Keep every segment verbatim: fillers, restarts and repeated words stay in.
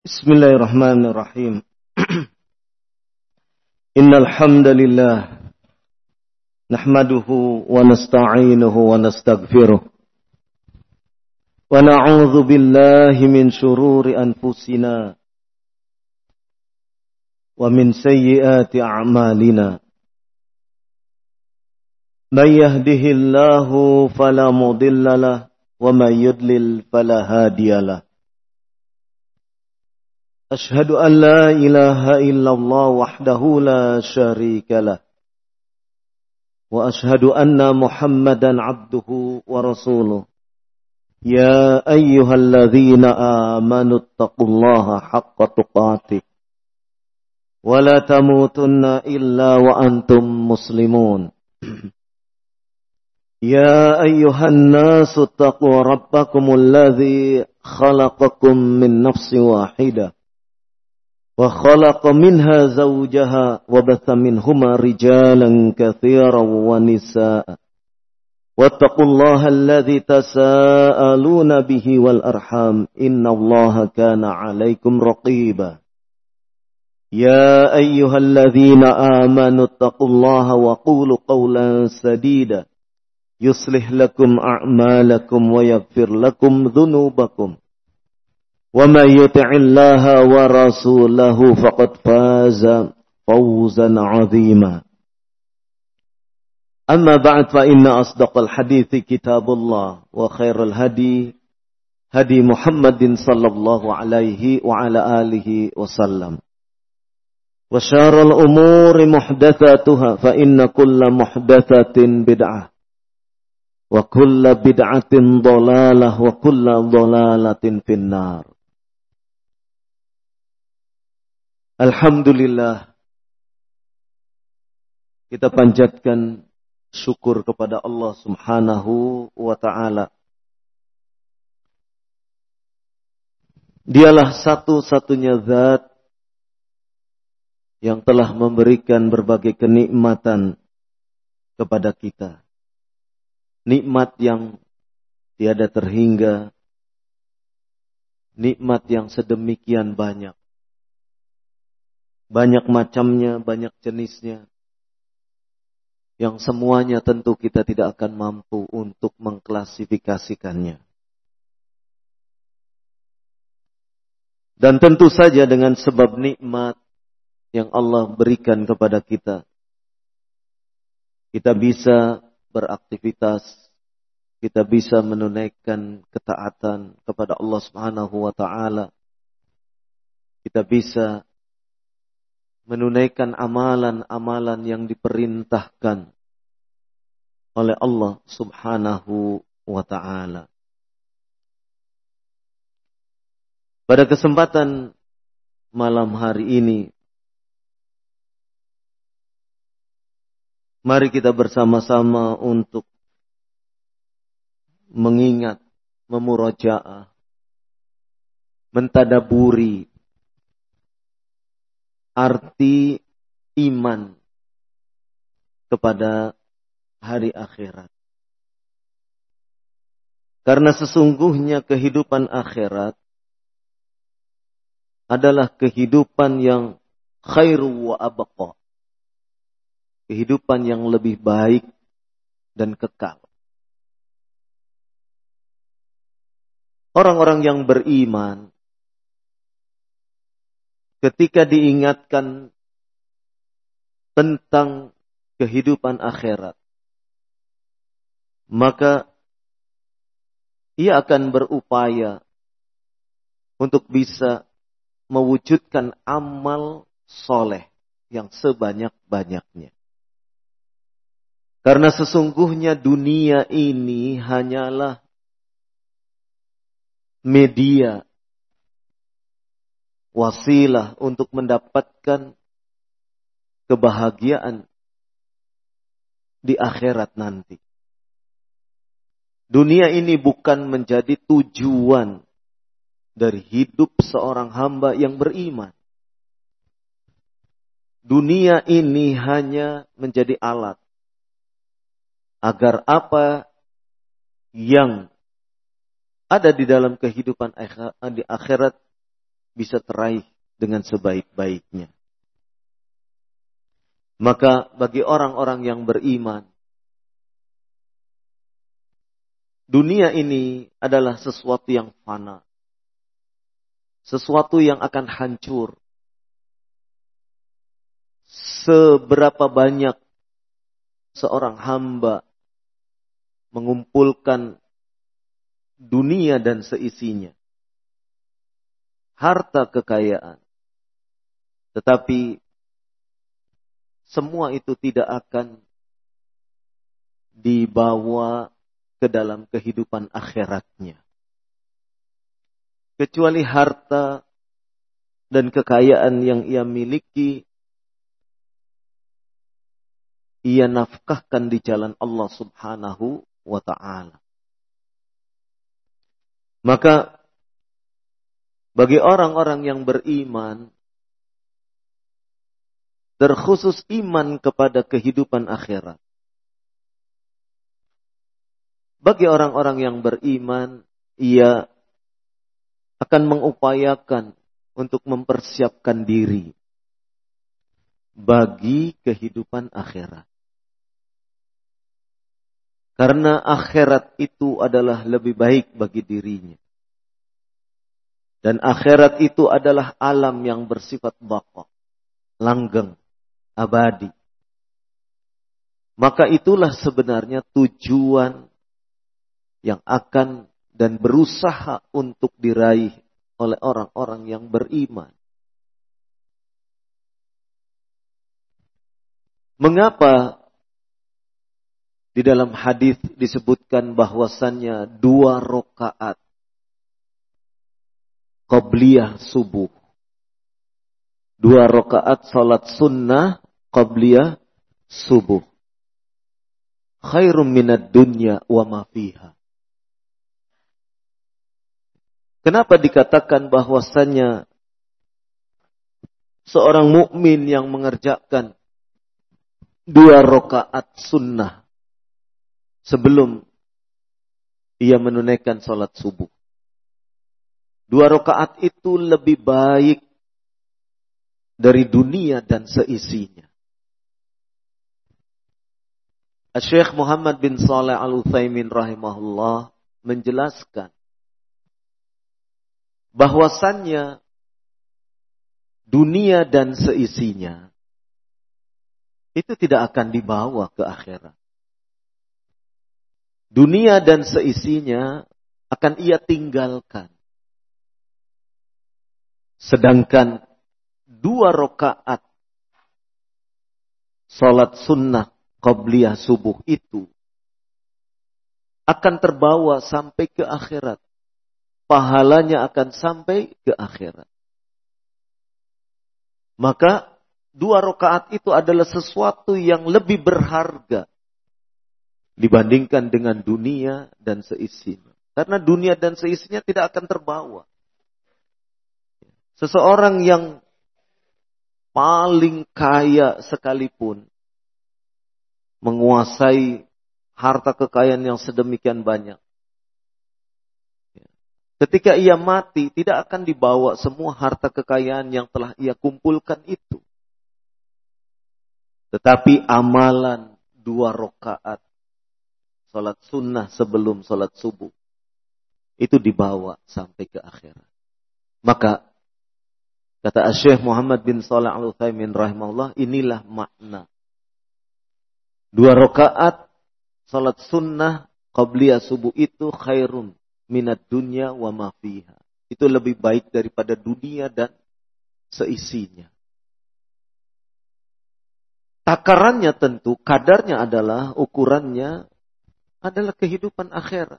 Bismillahirrahmanirrahim. Innal hamdalillah nahmaduhu wa nasta'inuhu wa nastaghfiruh wa na'udzu billahi min shururi anfusina wa min sayyiati a'malina. May yahdihillahu fala mudilla lahu wa may yudlil fala hadiyalah. أشهد أن لا إله إلا الله وحده لا شريك له وأشهد أن محمدا عبده ورسوله يا أيها الذين آمنوا اتقوا الله حق تقاته ولا تموتن إلا وأنتم مسلمون يا أيها الناس اتقوا ربكم الذي خلقكم من نفس واحدة وخلق منها زوجها وبث منهما رجالا كثيرا ونساء واتقوا الله الذي تساءلون به والأرحام إن الله كان عليكم رقيبا يا أيها الذين آمنوا اتقوا الله وقولوا قولا سديدا يصلح لكم أعمالكم ويغفر لكم ذنوبكم وَمَن يُطِعِ اللَّهَ وَرَسُولَهُ فَقَدْ فَازَ فَوْزًا عَظِيمًا. أما بعد فإن أصدق الحديث كتاب الله وخير الهدي هدي محمد صلى الله عليه وعلى آله وسلم وشر الأمور محدثاتها فإن كل محدثة بدعة وكل بدعة ضلالة وكل ضلالة في النار. Alhamdulillah, kita panjatkan syukur kepada Allah Subhanahu wa ta'ala. Dialah satu-satunya zat yang telah memberikan berbagai kenikmatan kepada kita. Nikmat yang tiada terhingga, nikmat yang sedemikian banyak. Banyak macamnya, banyak jenisnya. Yang semuanya tentu kita tidak akan mampu untuk mengklasifikasikannya. Dan tentu saja dengan sebab nikmat yang Allah berikan kepada kita, kita bisa beraktivitas, kita bisa menunaikan ketaatan kepada Allah Subhanahu wa ta'ala. Kita bisa menunaikan amalan-amalan yang diperintahkan oleh Allah Subhanahu wa ta'ala. Pada kesempatan malam hari ini, mari kita bersama-sama untuk mengingat, memurajaah, mentadaburi arti iman kepada hari akhirat. Karena sesungguhnya kehidupan akhirat adalah kehidupan yang khairu wa abqa. Kehidupan yang lebih baik dan kekal. Orang-orang yang beriman ketika diingatkan tentang kehidupan akhirat, maka ia akan berupaya untuk bisa mewujudkan amal soleh yang sebanyak-banyaknya. Karena sesungguhnya dunia ini hanyalah media, wasilah untuk mendapatkan kebahagiaan di akhirat nanti. Dunia ini bukan menjadi tujuan dari hidup seorang hamba yang beriman. Dunia ini hanya menjadi alat agar apa yang ada di dalam kehidupan di akhirat bisa teraih dengan sebaik-baiknya. Maka bagi orang-orang yang beriman, dunia ini adalah sesuatu yang fana. Sesuatu yang akan hancur. Seberapa banyak seorang hamba mengumpulkan dunia dan seisinya, harta kekayaan, tetapi semua itu tidak akan dibawa ke dalam kehidupan akhiratnya. Kecuali harta dan kekayaan yang ia miliki, ia nafkahkan di jalan Allah Subhanahu wa ta'ala. Maka bagi orang-orang yang beriman, terkhusus iman kepada kehidupan akhirat. Bagi orang-orang yang beriman, ia akan mengupayakan untuk mempersiapkan diri bagi kehidupan akhirat. Karena akhirat itu adalah lebih baik bagi dirinya. Dan akhirat itu adalah alam yang bersifat baqa, langgeng, abadi. Maka itulah sebenarnya tujuan yang akan dan berusaha untuk diraih oleh orang-orang yang beriman. Mengapa di dalam hadis disebutkan bahwasannya dua rakaat qabliyah subuh, dua rakaat salat sunnah qabliyah subuh, khairum minad dunya wa ma fiha. Kenapa dikatakan bahwasannya seorang mukmin yang mengerjakan dua rakaat sunnah sebelum ia menunaikan salat subuh? Dua rakaat itu lebih baik dari dunia dan seisinya. Syekh Muhammad bin Shalih Al-Utsaimin rahimahullah menjelaskan bahwasannya dunia dan seisinya itu tidak akan dibawa ke akhirat. Dunia dan seisinya akan ia tinggalkan. Sedangkan dua rakaat salat sunnah qabliyah subuh itu akan terbawa sampai ke akhirat. Pahalanya akan sampai ke akhirat. Maka dua rakaat itu adalah sesuatu yang lebih berharga dibandingkan dengan dunia dan seisinya. Karena dunia dan seisinya tidak akan terbawa. Seseorang yang paling kaya sekalipun, menguasai harta kekayaan yang sedemikian banyak, ketika ia mati, tidak akan dibawa semua harta kekayaan yang telah ia kumpulkan itu. Tetapi amalan dua rakaat salat sunnah sebelum salat subuh itu dibawa sampai ke akhirat. Maka kata Syekh Muhammad bin Shalih Al-Utsaimin rahimahullah, inilah makna dua rakaat salat sunnah qabliyah subuh itu khairun minad dunya wa ma fiha. Itu lebih baik daripada dunia dan seisinya. Takarannya tentu, kadarnya adalah, ukurannya adalah kehidupan akhirat.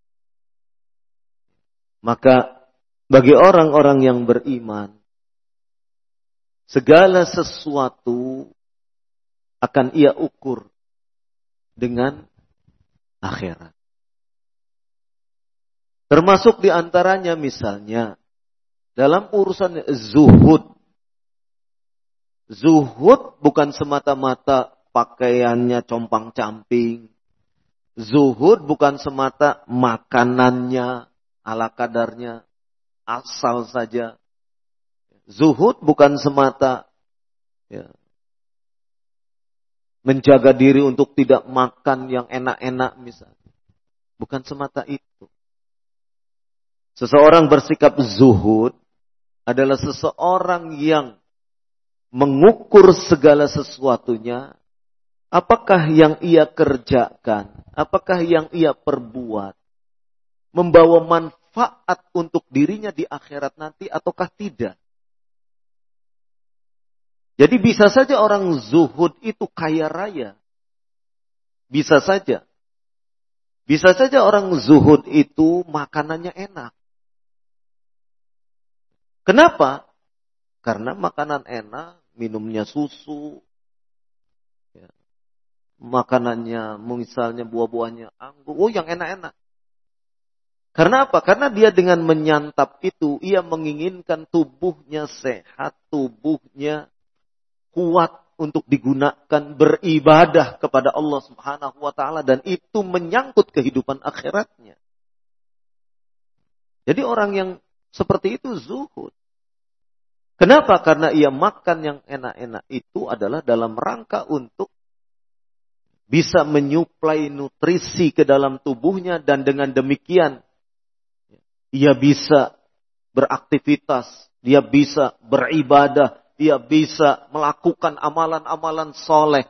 Maka bagi orang-orang yang beriman, segala sesuatu akan ia ukur dengan akhirat. Termasuk diantaranya misalnya dalam urusan zuhud. Zuhud bukan semata-mata pakaiannya compang-camping. Zuhud bukan semata makanannya ala kadarnya, asal saja. Zuhud bukan semata ya, menjaga diri untuk tidak makan yang enak-enak misalnya. Bukan semata itu. Seseorang bersikap zuhud adalah seseorang yang mengukur segala sesuatunya. Apakah yang ia kerjakan, apakah yang ia perbuat membawa manfaat untuk dirinya di akhirat nanti ataukah tidak. Jadi bisa saja orang zuhud itu kaya raya. Bisa saja. Bisa saja orang zuhud itu makanannya enak. Kenapa? Karena makanan enak, minumnya susu, ya. Makanannya misalnya buah-buahnya anggur, oh yang enak-enak. Karena apa? Karena dia dengan menyantap itu, ia menginginkan tubuhnya sehat, tubuhnya kuat untuk digunakan beribadah kepada Allah Subhanahu wa taala dan itu menyangkut kehidupan akhiratnya. Jadi orang yang seperti itu zuhud. Kenapa? Karena ia makan yang enak-enak itu adalah dalam rangka untuk bisa menyuplai nutrisi ke dalam tubuhnya dan dengan demikian ia bisa beraktivitas, dia bisa beribadah, dia bisa melakukan amalan-amalan soleh.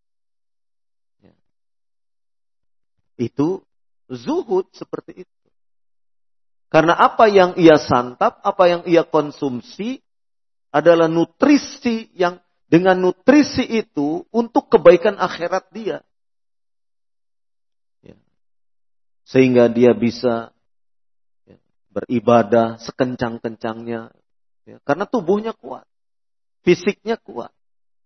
Itu zuhud seperti itu. Karena apa yang ia santap, apa yang ia konsumsi adalah nutrisi yang dengan nutrisi itu untuk kebaikan akhirat dia. Sehingga dia bisa beribadah sekencang-kencangnya. Karena tubuhnya kuat. Fisiknya kuat.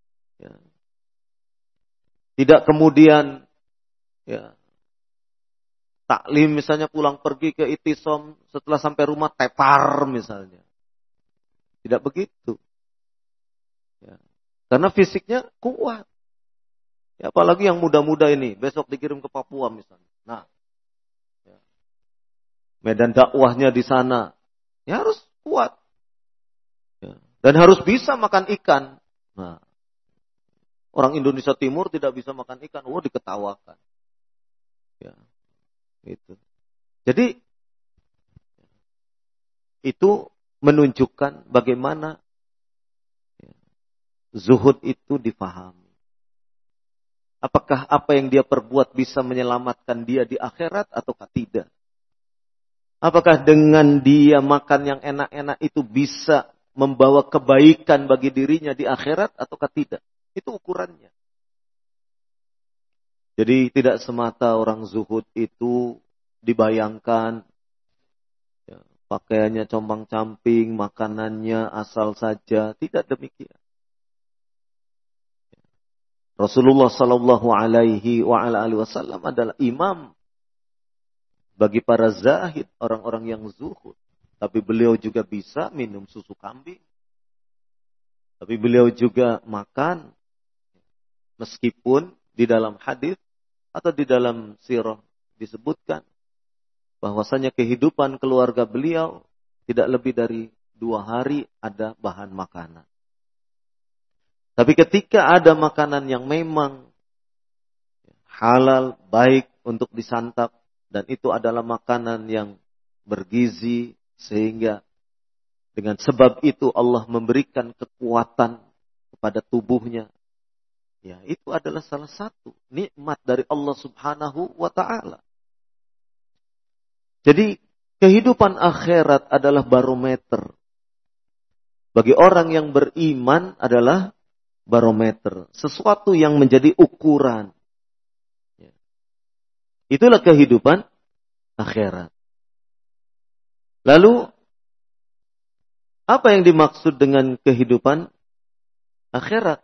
Tidak kemudian ya, taklim misalnya pulang pergi ke Itisom setelah sampai rumah tepar misalnya. Tidak begitu. Ya. Karena fisiknya kuat. Ya, apalagi yang muda-muda ini. Besok dikirim ke Papua misalnya. Nah. Ya. Medan dakwahnya di sana. Ya harus kuat. Ya. Dan harus bisa makan ikan. Nah. Orang Indonesia Timur tidak bisa makan ikan. Oh diketawakan. Ya. Itu. Jadi. Itu menunjukkan bagaimana zuhud itu difahami. Apakah apa yang dia perbuat bisa menyelamatkan dia di akhirat ataukah tidak? Apakah dengan dia makan yang enak-enak itu bisa membawa kebaikan bagi dirinya di akhirat ataukah tidak? Itu ukurannya. Jadi tidak semata orang zuhud itu dibayangkan pakaiannya compang-camping, makanannya asal saja. Tidak demikian. Rasulullah Sallallahu Alaihi Wasallam adalah imam bagi para zahid, orang-orang yang zuhud. Tapi beliau juga bisa minum susu kambing. Tapi beliau juga makan. Meskipun di dalam hadis atau di dalam sirah disebutkan bahwasanya kehidupan keluarga beliau tidak lebih dari dua hari ada bahan makanan. Tapi ketika ada makanan yang memang halal, baik untuk disantap, dan itu adalah makanan yang bergizi, sehingga dengan sebab itu Allah memberikan kekuatan kepada tubuhnya. Ya, itu adalah salah satu nikmat dari Allah Subhanahu wa Ta'ala. Jadi kehidupan akhirat adalah barometer. Bagi orang yang beriman adalah barometer. Sesuatu yang menjadi ukuran. Itulah kehidupan akhirat. Lalu, apa yang dimaksud dengan kehidupan akhirat?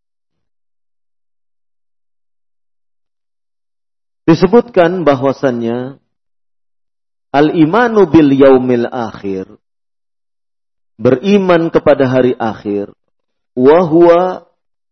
Disebutkan bahwasannya al-imanu bil yaumil akhir, beriman kepada hari akhir, wa huwa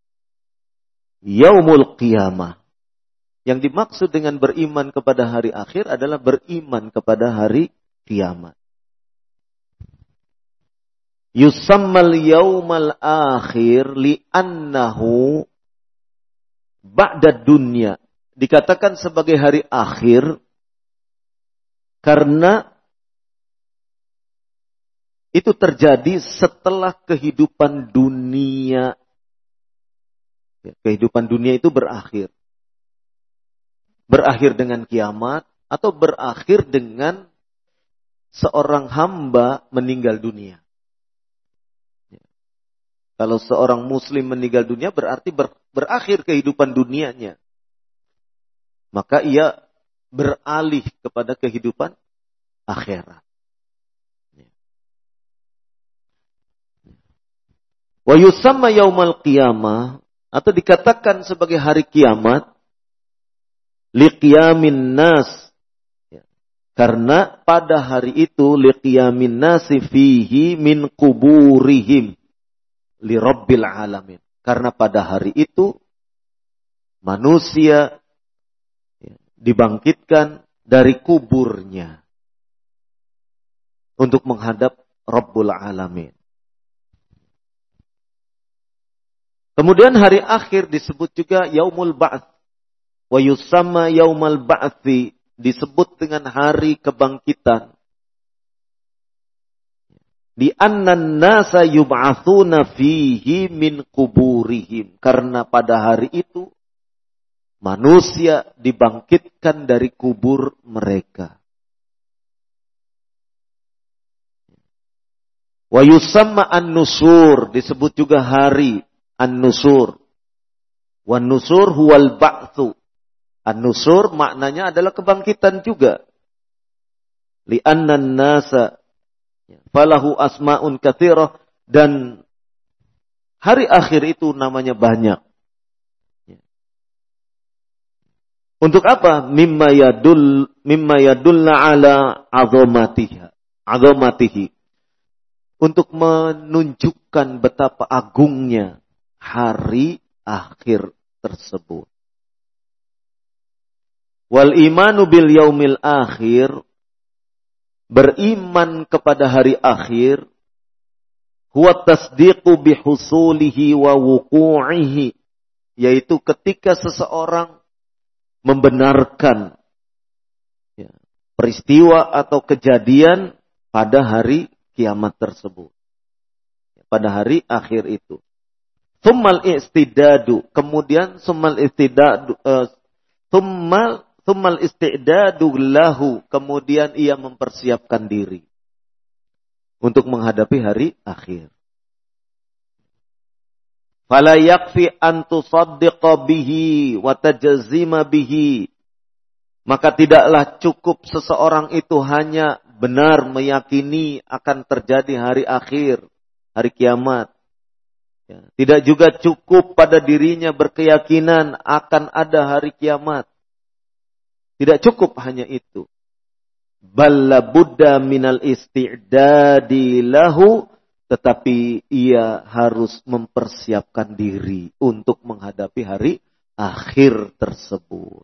yaumul qiyamah. Yang dimaksud dengan beriman kepada hari akhir adalah beriman kepada hari kiamat. yusammal yaumal akhir li'annahu ba'da dunya. Dikatakan sebagai hari akhir karena itu terjadi setelah kehidupan dunia. Kehidupan dunia itu berakhir. Berakhir dengan kiamat atau berakhir dengan seorang hamba meninggal dunia. Kalau seorang muslim meninggal dunia berarti ber, berakhir kehidupan dunianya. Maka ia beralih kepada kehidupan akhirat. Wa yusamma yaumal qiyamah, atau dikatakan sebagai hari kiamat, liqiyamin nas. Karena pada hari itu liqiyamin nasi fihi min kuburihim li rabbil alamin. Karena pada hari itu manusia dibangkitkan dari kuburnya untuk menghadap Rabbul Alamin. Kemudian hari akhir disebut juga Yaumul Ba'ts. Wa yusamma Yaumul Ba'tsi, disebut dengan hari kebangkitan. Di annan nasa yub'atsuna fihi min kuburihim. Karena pada hari itu manusia dibangkitkan dari kubur mereka. Wa yusamma an-nusur, disebut juga hari an-nusur. Wan nusur huwal ba'tsu. An-nusur maknanya adalah kebangkitan juga. Li'annan nasa falahu asma'un katsirah, dan hari akhir itu namanya banyak. Untuk apa? Mimma yadul mimma yadulla ala azamatiha. Azamatihi. Untuk menunjukkan betapa agungnya hari akhir tersebut. Wal imanu bil yaumil akhir, beriman kepada hari akhir, huwa tasdiqu bihusulihi wa wuqu'ihi, yaitu ketika seseorang membenarkan ya, peristiwa atau kejadian pada hari kiamat tersebut. Pada hari akhir itu. Tsummal istidadu, kemudian tsummal istidadu, uh, tsummal tsummal istidadu lahu, kemudian ia mempersiapkan diri untuk menghadapi hari akhir. Fala yakfi an tusaddiqa bihi wa tajzima bihi. Maka tidaklah cukup seseorang itu hanya benar meyakini akan terjadi hari akhir, hari kiamat. Ya, tidak juga cukup pada dirinya berkeyakinan akan ada hari kiamat. Tidak cukup hanya itu. Balla budda minal isti'dadi lahu, tetapi ia harus mempersiapkan diri untuk menghadapi hari akhir tersebut.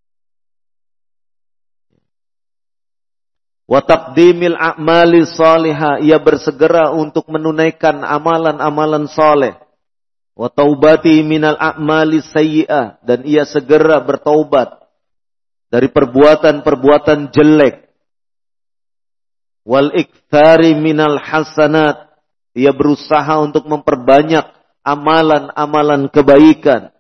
Wa taqdimil a'mali salihah, ia bersegera untuk menunaikan amalan-amalan saleh. Wa taubati minal a'mali sayyi'ah, dan ia segera bertaubat dari perbuatan-perbuatan jelek. Wal iktsari minal hasanat, ia berusaha untuk memperbanyak amalan-amalan kebaikan.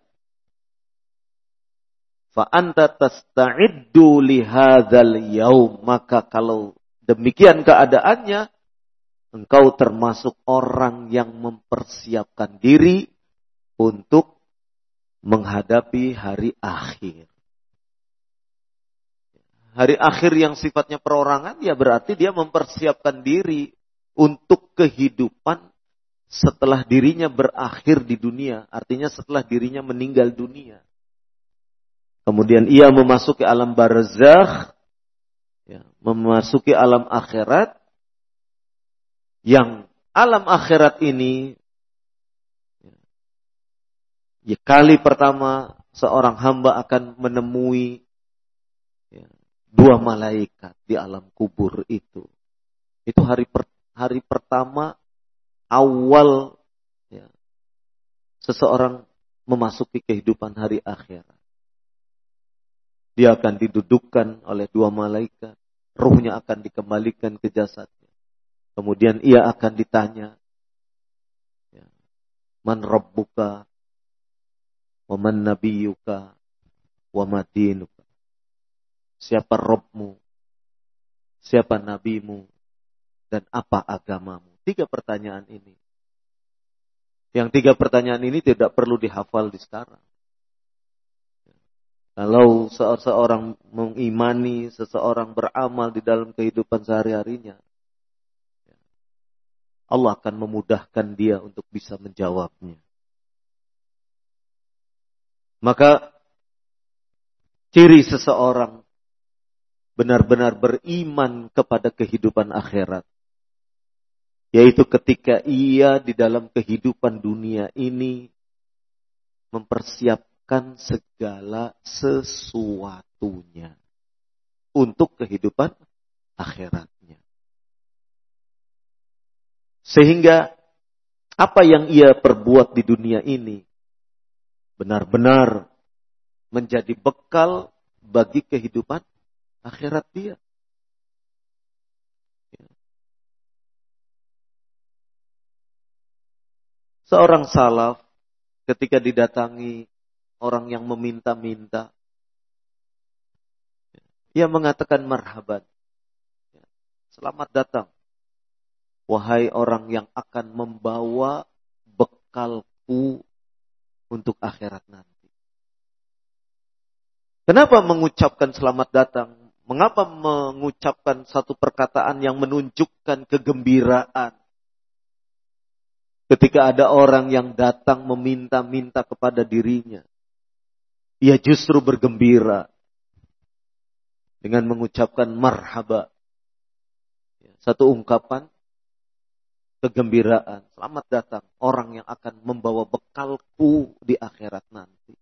Fa anta tasta'iddu li hadzal yaum, maka kalau demikian keadaannya, engkau termasuk orang yang mempersiapkan diri untuk menghadapi hari akhir. Hari akhir yang sifatnya perorangan, ya berarti dia mempersiapkan diri untuk kehidupan setelah dirinya berakhir di dunia. Artinya setelah dirinya meninggal dunia. Kemudian ia memasuki alam barzakh, ya, memasuki alam akhirat. Yang alam akhirat ini, ya, ya, kali pertama seorang hamba akan menemui ya, dua malaikat di alam kubur itu. Itu hari per, hari pertama awal ya, seseorang memasuki kehidupan hari akhirat. Dia akan didudukkan oleh dua malaikat. Ruhnya akan dikembalikan ke jasadnya. Kemudian ia akan ditanya, ya, man rabbuka, wa man nabiyuka, wa ma dinuka. Siapa Rabbmu, siapa nabimu, dan apa agamamu? Tiga pertanyaan ini. Yang tiga pertanyaan ini tidak perlu dihafal di sekarang. Kalau seorang mengimani, seseorang beramal di dalam kehidupan sehari-harinya, Allah akan memudahkan dia untuk bisa menjawabnya. Maka ciri seseorang benar-benar beriman kepada kehidupan akhirat, yaitu ketika ia di dalam kehidupan dunia ini mempersiapkan segala sesuatunya untuk kehidupan akhiratnya. Sehingga apa yang ia perbuat di dunia ini benar-benar menjadi bekal bagi kehidupan akhirat dia. Seorang salaf ketika didatangi orang yang meminta-minta, ia mengatakan marhaban. Selamat datang, wahai orang yang akan membawa bekalku untuk akhirat nanti. Kenapa mengucapkan selamat datang? Mengapa mengucapkan satu perkataan yang menunjukkan kegembiraan? Ketika ada orang yang datang meminta-minta kepada dirinya, ia justru bergembira dengan mengucapkan marhaba. Satu ungkapan kegembiraan. Selamat datang orang yang akan membawa bekalku di akhirat nanti.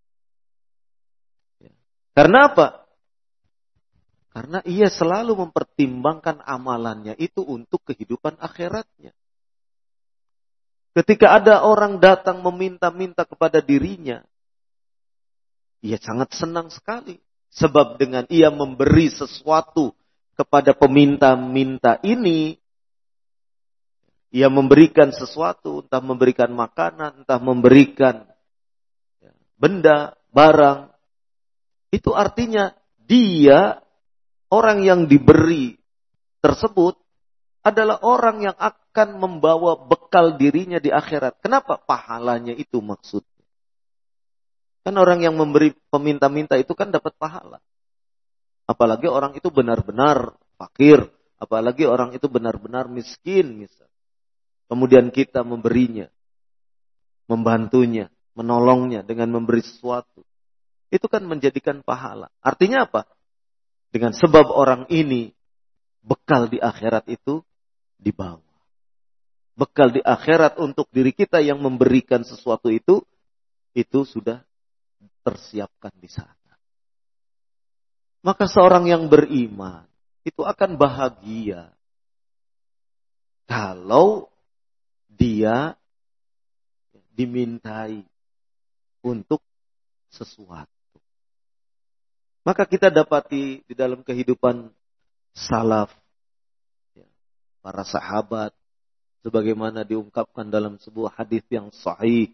Karena apa? Karena ia selalu mempertimbangkan amalannya itu untuk kehidupan akhiratnya. Ketika ada orang datang meminta-minta kepada dirinya, ia sangat senang sekali. Sebab dengan ia memberi sesuatu kepada peminta-minta ini, ia memberikan sesuatu, entah memberikan makanan, entah memberikan benda, barang. Itu artinya dia, orang yang diberi tersebut, adalah orang yang akan membawa bekal dirinya di akhirat. Kenapa? Pahalanya itu maksudnya. Kan orang yang memberi peminta-minta itu kan dapat pahala. Apalagi orang itu benar-benar fakir. Apalagi orang itu benar-benar miskin misal. Kemudian kita memberinya, membantunya, menolongnya dengan memberi sesuatu. Itu kan menjadikan pahala. Artinya apa? Dengan sebab orang ini, bekal di akhirat itu dibawa. Bekal di akhirat untuk diri kita yang memberikan sesuatu itu, itu sudah tersiapkan di sana. Maka seorang yang beriman itu akan bahagia kalau dia dimintai untuk sesuatu. Maka kita dapati di dalam kehidupan salaf, para sahabat, sebagaimana diungkapkan dalam sebuah hadis yang sahih,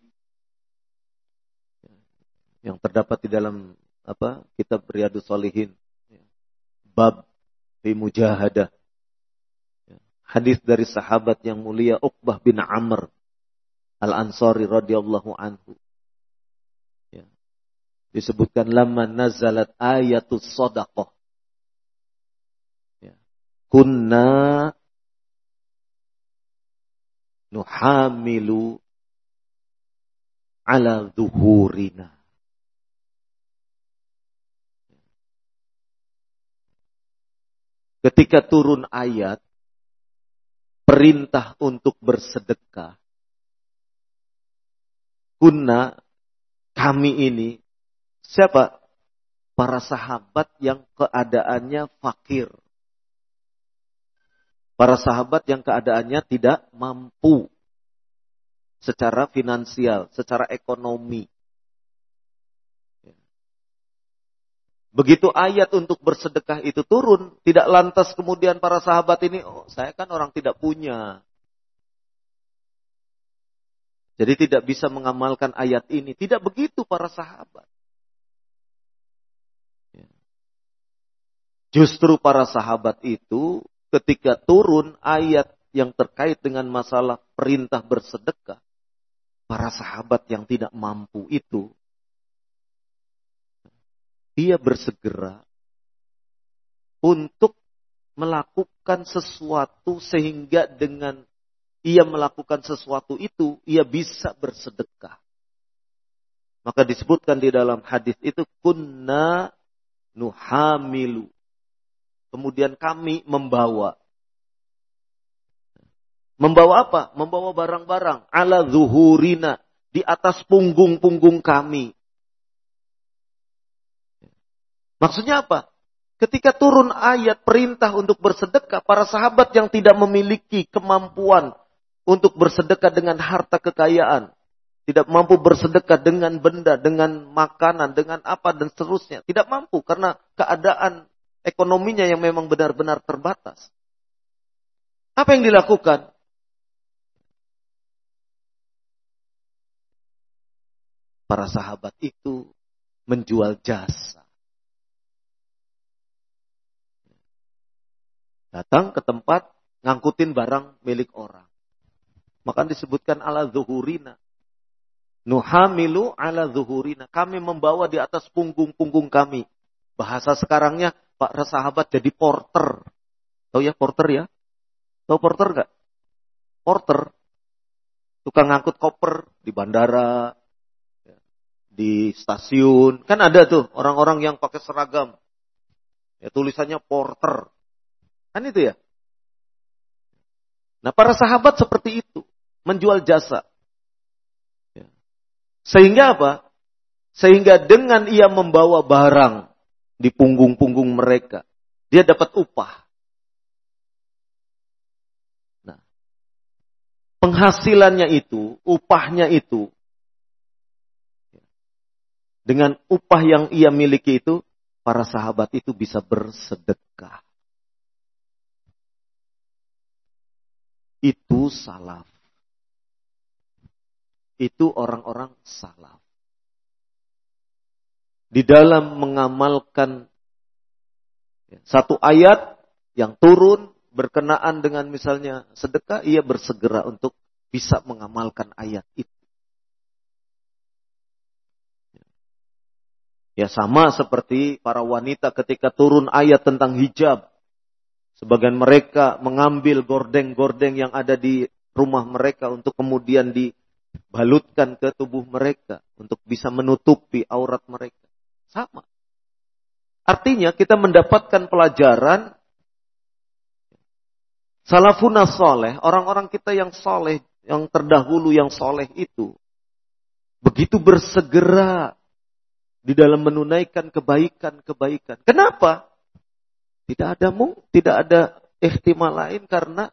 yang terdapat di dalam apa kitab Riyadhus Shalihin, bab fi mujahadah. Hadis dari sahabat yang mulia Uqbah bin Amr Al-Ansari radhiyallahu anhu. Ya. Disebutkan lamma nazalat ayatus shadaqah. Ya. Kunna nuhamilu ala zuhurina. Ketika turun ayat perintah untuk bersedekah, kunna, kami ini, siapa? Para sahabat yang keadaannya fakir. Para sahabat yang keadaannya tidak mampu. secara finansial, secara ekonomi. Begitu ayat untuk bersedekah itu turun, tidak lantas kemudian para sahabat ini, oh saya kan orang tidak punya. Jadi tidak bisa mengamalkan ayat ini. Tidak begitu para sahabat. Justru para sahabat itu ketika turun ayat yang terkait dengan masalah perintah bersedekah, para sahabat yang tidak mampu itu, dia bersegera untuk melakukan sesuatu sehingga dengan ia melakukan sesuatu itu, ia bisa bersedekah. Maka disebutkan di dalam hadis itu, kunna nuhamilu. Kemudian kami membawa. Membawa apa? Membawa barang-barang. Ala zuhurina. Di atas punggung-punggung kami. Maksudnya apa? Ketika turun ayat perintah untuk bersedekah, para sahabat yang tidak memiliki kemampuan untuk bersedekah dengan harta kekayaan, tidak mampu bersedekah dengan benda, dengan makanan, dengan apa dan seterusnya, tidak mampu karena keadaan ekonominya yang memang benar-benar terbatas. Apa yang dilakukan? Para sahabat itu menjual jasa. Datang ke tempat, ngangkutin barang milik orang. Maka disebutkan ala zuhurina. Nuhamilu ala zuhurina. Kami membawa di atas punggung-punggung kami. Bahasa sekarangnya, Pak sahabat jadi porter. Tahu ya porter ya? Tahu porter gak? Porter. Tukang ngangkut koper di bandara, di stasiun. Kan ada tuh orang-orang yang pakai seragam. Ya, tulisannya porter. Kan itu ya? Nah para sahabat seperti itu. Menjual jasa. Sehingga apa? Sehingga dengan ia membawa barang di punggung-punggung mereka, dia dapat upah. Nah, penghasilannya itu, upahnya itu, dengan upah yang ia miliki itu, para sahabat itu bisa bersedekah. Itu salaf. Itu orang-orang salaf. Di dalam mengamalkan satu ayat yang turun berkenaan dengan misalnya sedekah, ia bersegera untuk bisa mengamalkan ayat itu. Ya sama seperti para wanita ketika turun ayat tentang hijab. Sebagian mereka mengambil gordeng-gordeng yang ada di rumah mereka untuk kemudian dibalutkan ke tubuh mereka. Untuk bisa menutupi aurat mereka. Sama. Artinya kita mendapatkan pelajaran salafun soleh, orang-orang kita yang soleh, yang terdahulu yang soleh itu, begitu bersegera di dalam menunaikan kebaikan-kebaikan. Kenapa? Tidak ada mung, tidak ada ihtimal lain karena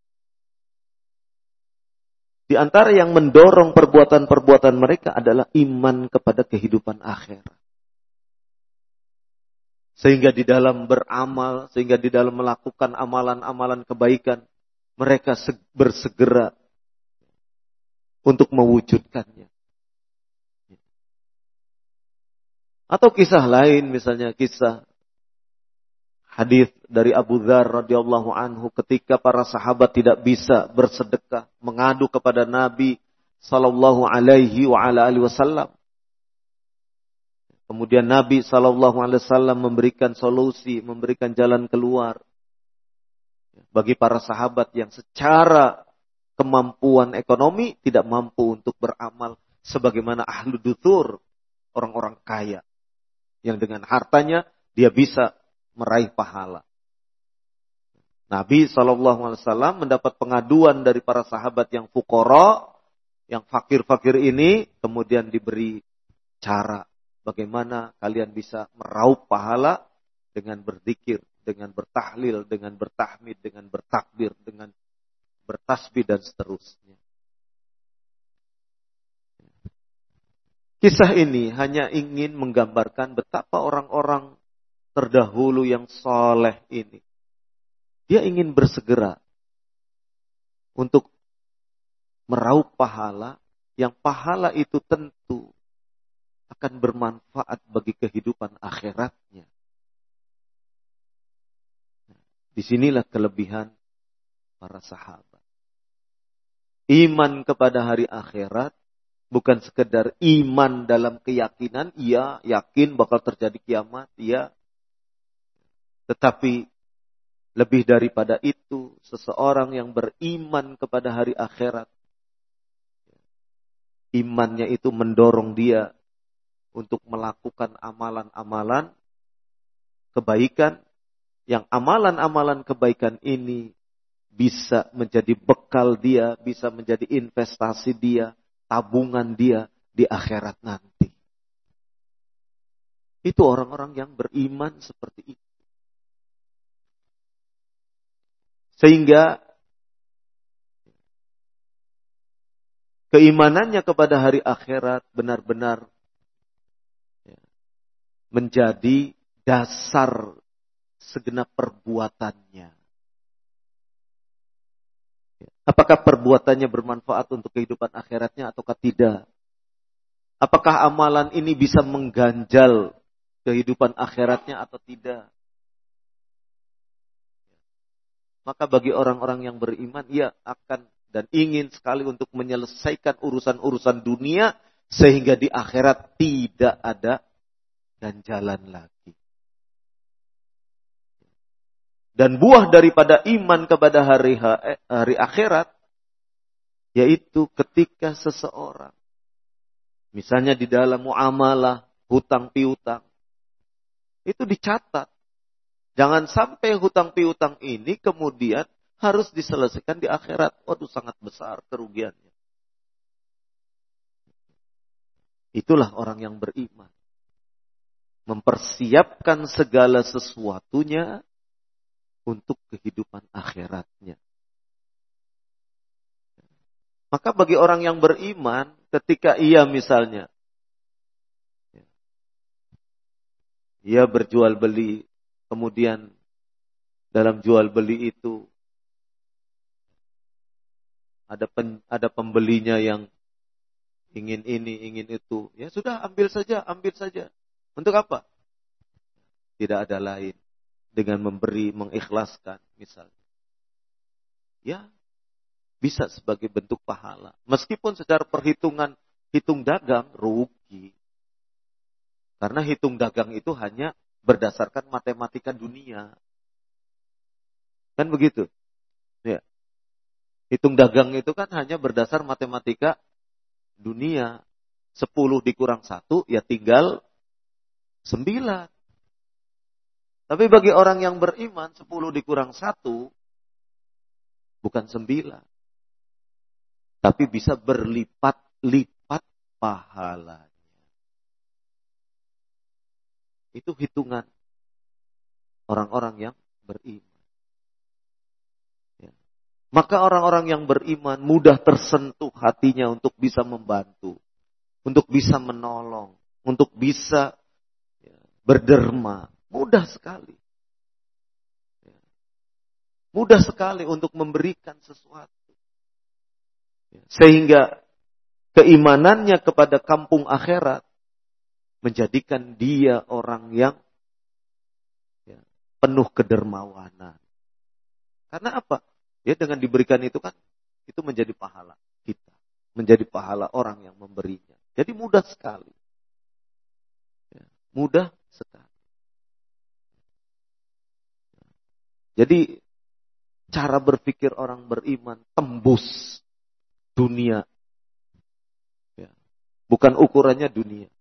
di antara yang mendorong perbuatan-perbuatan mereka adalah iman kepada kehidupan akhirat. Sehingga di dalam beramal, sehingga di dalam melakukan amalan-amalan kebaikan, mereka bersegera untuk mewujudkannya. Atau kisah lain, misalnya kisah hadis dari Abu Dzar radhiyallahu anhu ketika para sahabat tidak bisa bersedekah, mengadu kepada Nabi sallallahu alaihi wa ala alihi wasallam. Kemudian Nabi sallallahu alaihi wasallam memberikan solusi, memberikan jalan keluar bagi para sahabat yang secara kemampuan ekonomi tidak mampu untuk beramal sebagaimana ahlu duthur, orang-orang kaya yang dengan hartanya dia bisa meraih pahala. Nabi shallallahu alaihi wasallam mendapat pengaduan dari para sahabat yang fuqara, yang fakir-fakir ini, kemudian diberi cara bagaimana kalian bisa meraup pahala dengan berzikir, dengan bertahlil, dengan bertahmid, dengan bertakbir, dengan bertasbih dan seterusnya. Kisah ini hanya ingin menggambarkan betapa orang-orang terdahulu yang soleh ini. Dia ingin bersegera untuk meraup pahala, yang pahala itu tentu akan bermanfaat bagi kehidupan akhiratnya. Disinilah kelebihan para sahabat. Iman kepada hari akhirat bukan sekedar iman dalam keyakinan, iya, yakin bakal terjadi kiamat, iya. Tetapi lebih daripada itu, seseorang yang beriman kepada hari akhirat, imannya itu mendorong dia untuk melakukan amalan-amalan kebaikan, yang amalan-amalan kebaikan ini bisa menjadi bekal dia, bisa menjadi investasi dia, tabungan dia di akhirat nanti. Itu orang-orang yang beriman seperti itu. Sehingga keimanannya kepada hari akhirat benar-benar menjadi dasar segenap perbuatannya. Apakah perbuatannya bermanfaat untuk kehidupan akhiratnya ataukah tidak? Apakah amalan ini bisa mengganjal kehidupan akhiratnya atau tidak? Maka bagi orang-orang yang beriman, ia akan dan ingin sekali untuk menyelesaikan urusan-urusan dunia sehingga di akhirat tidak ada ganjalan lagi. Dan buah daripada iman kepada hari, hari akhirat, yaitu ketika seseorang, misalnya di dalam muamalah, hutang piutang, itu dicatat. Jangan sampai hutang piutang ini kemudian harus diselesaikan di akhirat. Waduh, sangat besar kerugiannya. Itulah orang yang beriman. Mempersiapkan segala sesuatunya untuk kehidupan akhiratnya. Maka bagi orang yang beriman, ketika ia misalnya, ia berjual beli, kemudian dalam jual beli itu ada pen, ada pembelinya yang ingin ini, ingin itu, ya sudah ambil saja, ambil saja. Untuk apa? Tidak ada lain. Dengan memberi, mengikhlaskan misalnya. Ya, bisa sebagai bentuk pahala. Meskipun secara perhitungan, hitung dagang, rugi. Karena hitung dagang itu hanya berdasarkan matematika dunia. Kan begitu? Ya. Hitung dagang itu kan hanya berdasar matematika dunia. Sepuluh dikurang satu, ya tinggal sembilan. Tapi bagi orang yang beriman, sepuluh dikurang satu, bukan sembilan. Tapi bisa berlipat-lipat pahalanya. Itu hitungan orang-orang yang beriman. Ya. Maka orang-orang yang beriman mudah tersentuh hatinya untuk bisa membantu. Untuk bisa menolong. Untuk bisa ya, berderma. Mudah sekali. Mudah sekali untuk memberikan sesuatu. Sehingga keimanannya kepada kampung akhirat menjadikan dia orang yang ya, penuh kedermawanan. Karena apa? Ya dengan diberikan itu kan, itu menjadi pahala kita. Menjadi pahala orang yang memberinya. Jadi mudah sekali. Ya, mudah sekali. Jadi cara berpikir orang beriman tembus dunia. Ya. Bukan ukurannya dunia.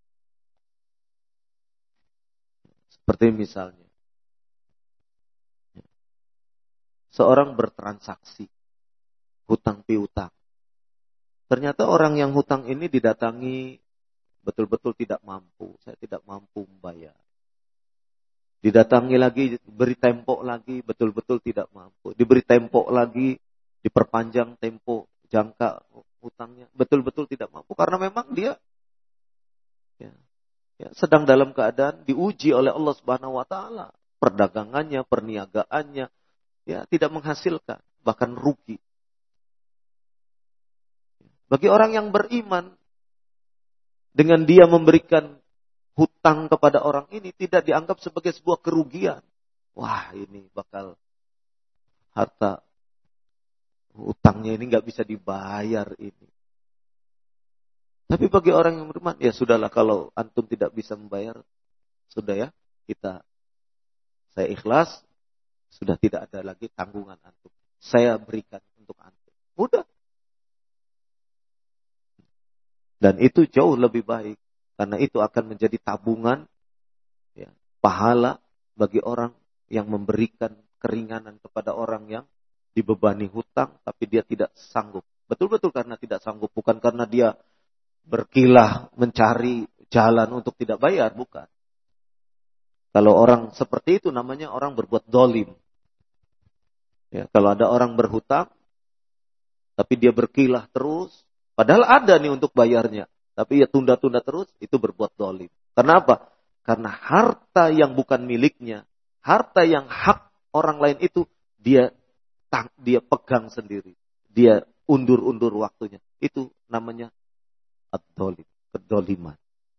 Seperti misalnya. Ya. Seorang bertransaksi. Hutang piutang. Ternyata orang yang hutang ini didatangi betul-betul tidak mampu. Saya tidak mampu membayar. Didatangi lagi, beri tempo lagi, betul-betul tidak mampu. Diberi tempo lagi, diperpanjang tempo jangka hutangnya, betul-betul tidak mampu. Karena memang dia sedang dalam keadaan diuji oleh Allah Subhanahu wa taala. Perdagangannya, perniagaannya ya tidak menghasilkan, bahkan rugi. Bagi orang yang beriman, dengan dia memberikan hutang kepada orang ini tidak dianggap sebagai sebuah kerugian. Wah, ini bakal harta hutangnya ini nggak bisa dibayar ini. Tapi bagi orang yang beriman, ya sudahlah kalau antum tidak bisa membayar, sudah ya, kita saya ikhlas, sudah tidak ada lagi tanggungan antum. Saya berikan untuk antum. Mudah. Dan itu jauh lebih baik. Karena itu akan menjadi tabungan ya, pahala bagi orang yang memberikan keringanan kepada orang yang dibebani hutang tapi dia tidak sanggup. Betul-betul karena tidak sanggup. Bukan karena dia berkilah mencari jalan untuk tidak bayar. Bukan. Kalau orang seperti itu namanya orang berbuat dolim. Ya, kalau ada orang berhutang tapi dia berkilah terus. Padahal ada nih untuk bayarnya. Tapi ya tunda-tunda terus, itu berbuat dolim. Karena apa? Karena harta yang bukan miliknya, harta yang hak orang lain itu, dia dia pegang sendiri. Dia undur-undur waktunya. Itu namanya ad-dolim, kedoliman.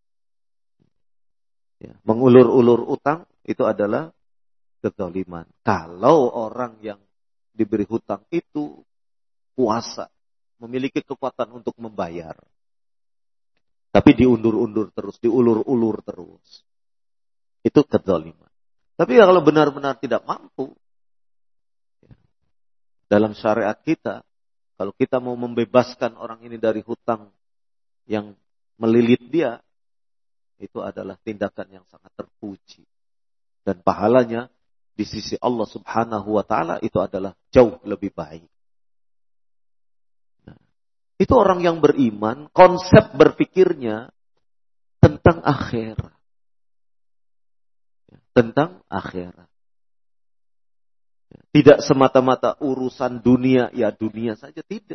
Ya, mengulur-ulur utang, itu adalah kedoliman. Kalau orang yang diberi hutang itu kuasa, memiliki kekuatan untuk membayar. Tapi diundur-undur terus, diulur-ulur terus. Itu kedzaliman. Tapi ya kalau benar-benar tidak mampu, dalam syariat kita, kalau kita mau membebaskan orang ini dari hutang yang melilit dia, itu adalah tindakan yang sangat terpuji. Dan pahalanya di sisi Allah Subhanahu wa taala itu adalah jauh lebih baik. Itu orang yang beriman, konsep berpikirnya tentang akhirat. Tentang akhirat. Tidak semata-mata urusan dunia, ya dunia saja, tidak.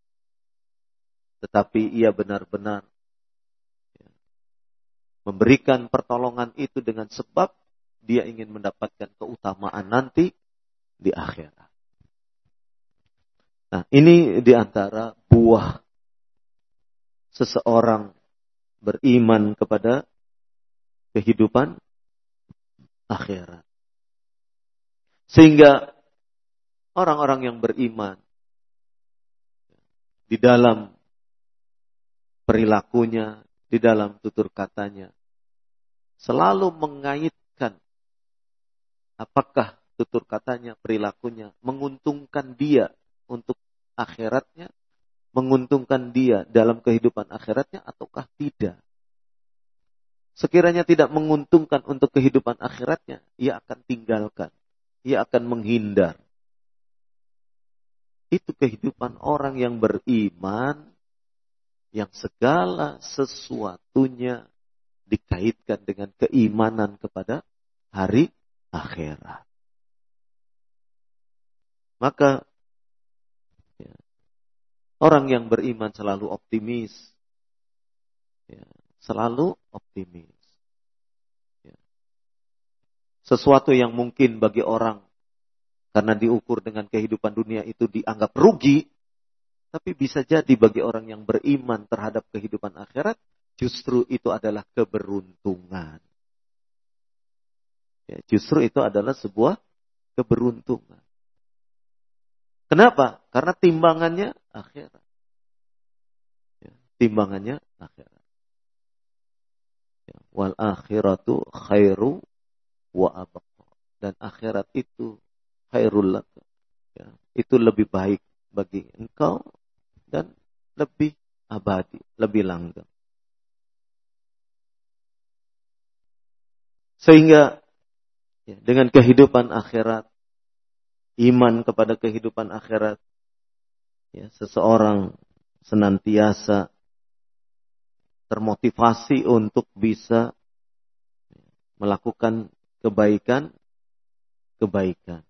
Tetapi ia benar-benar memberikan pertolongan itu dengan sebab dia ingin mendapatkan keutamaan nanti di akhirat. Nah, ini diantara buah seseorang beriman kepada kehidupan akhirat. Sehingga orang-orang yang beriman di dalam perilakunya, di dalam tutur katanya, selalu mengaitkan apakah tutur katanya, perilakunya menguntungkan dia untuk akhiratnya, menguntungkan dia dalam kehidupan akhiratnya ataukah tidak. Sekiranya tidak menguntungkan untuk kehidupan akhiratnya, ia akan tinggalkan, ia akan menghindar. Itu kehidupan orang yang beriman, yang segala sesuatunya dikaitkan dengan keimanan kepada hari akhirat. Maka ya, orang yang beriman selalu optimis. Ya, selalu optimis. Ya. Sesuatu yang mungkin bagi orang karena diukur dengan kehidupan dunia itu dianggap rugi, tapi bisa jadi bagi orang yang beriman terhadap kehidupan akhirat, justru itu adalah keberuntungan. Ya, justru itu adalah sebuah keberuntungan. Kenapa? Karena timbangannya akhirat. Ya, timbangannya akhirat. Ya, wal akhiratu khairu wa abqa. Dan akhirat itu khairul lak. Ya, itu lebih baik bagi engkau dan lebih abadi, lebih langgeng. Sehingga ya, dengan kehidupan akhirat, iman kepada kehidupan akhirat, ya, seseorang senantiasa termotivasi untuk bisa melakukan kebaikan-kebaikan.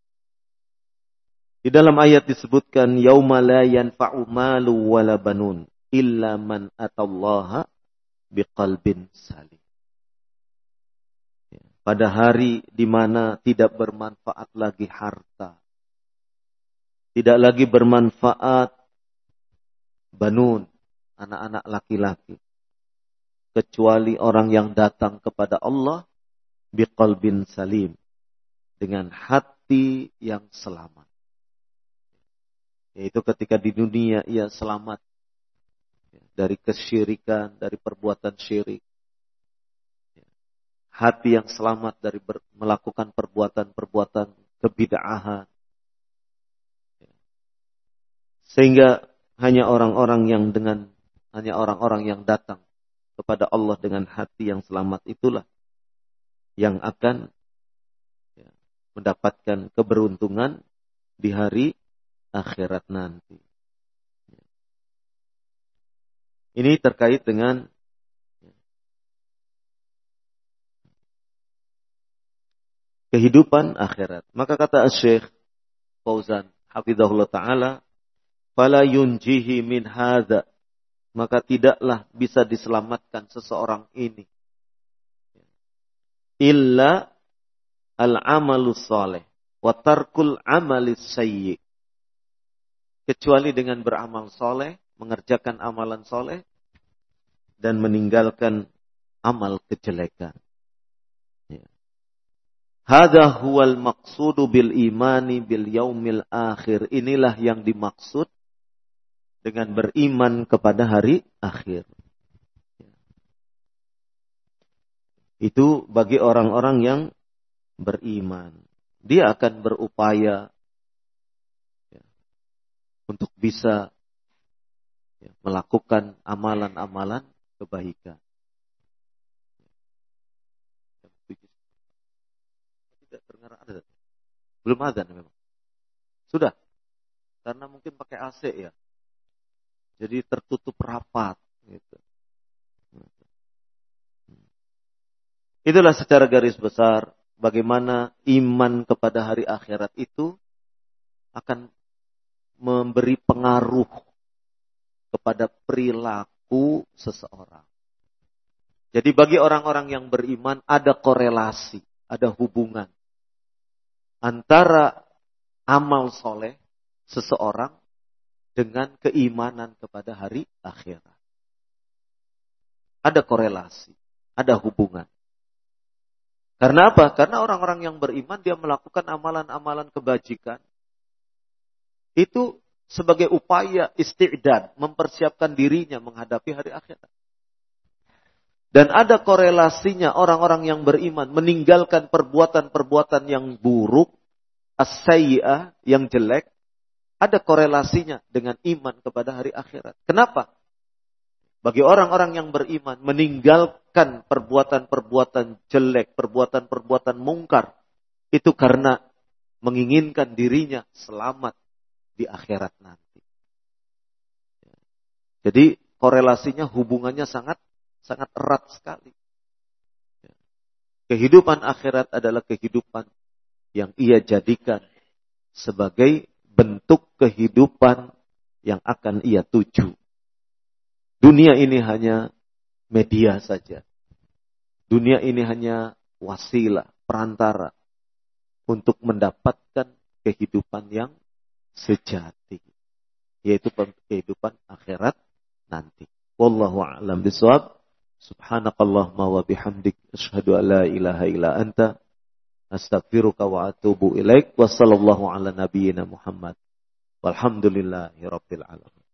Di dalam ayat disebutkan yauma la yanfa'u malu wala banun illa man atallaha biqalbin salim. pada hari di mana tidak bermanfaat lagi harta. Tidak lagi bermanfaat banun, anak-anak laki-laki. Kecuali orang yang datang kepada Allah biqalbin salim, dengan hati yang selamat. Yaitu ketika di dunia ia selamat dari kesyirikan, dari perbuatan syirik. Hati yang selamat dari ber, melakukan perbuatan-perbuatan kebid'ahan. Sehingga hanya orang-orang yang dengan hanya orang-orang yang datang kepada Allah dengan hati yang selamat itulah yang akan ya, mendapatkan keberuntungan di hari akhirat nanti. Ini terkait dengan kehidupan akhirat. Maka kata Syekh Fauzan hafizahullah taala, fala yunjihi min hadza, maka tidaklah bisa diselamatkan seseorang ini illa al-amalus saleh wa tarkul amalis sayyi, kecuali dengan beramal soleh, mengerjakan amalan soleh dan meninggalkan amal kejelekan. Hadza huwal maqsudu bil imani bil yaumil akhir. Inilah yang dimaksud dengan beriman kepada hari akhir. Itu bagi orang-orang yang beriman. Dia akan berupaya ya, untuk bisa ya, melakukan amalan-amalan kebaikan. Belum azan memang. Sudah. Karena mungkin pakai A C ya. Jadi tertutup rapat gitu. Itulah secara garis besar bagaimana iman kepada hari akhirat itu akan memberi pengaruh kepada perilaku seseorang. Jadi bagi orang-orang yang beriman ada korelasi, ada hubungan antara amal soleh seseorang dengan keimanan kepada hari akhirat. Ada korelasi, ada hubungan. Karena apa? Karena orang-orang yang beriman dia melakukan amalan-amalan kebajikan. Itu sebagai upaya isti'dad, mempersiapkan dirinya menghadapi hari akhirat. Dan ada korelasinya orang-orang yang beriman meninggalkan perbuatan-perbuatan yang buruk, as-sayyi'ah, yang jelek, ada korelasinya dengan iman kepada hari akhirat. Kenapa? Bagi orang-orang yang beriman meninggalkan perbuatan-perbuatan jelek, perbuatan-perbuatan mungkar, itu karena menginginkan dirinya selamat di akhirat nanti. Jadi korelasinya, hubungannya sangat sangat erat sekali. Kehidupan akhirat adalah kehidupan yang ia jadikan sebagai bentuk kehidupan yang akan ia tuju. Dunia ini hanya media saja. Dunia ini hanya wasilah, perantara untuk mendapatkan kehidupan yang sejati, yaitu kehidupan akhirat nanti. Wallahu a'lam bishawab. Subhanakallahumma wa bihamdik asyhadu an la ilaha illa anta astaghfiruka wa atubu ilaik. Wassallallahu ala nabiyyina Muhammad walhamdulillahi rabbil alamin.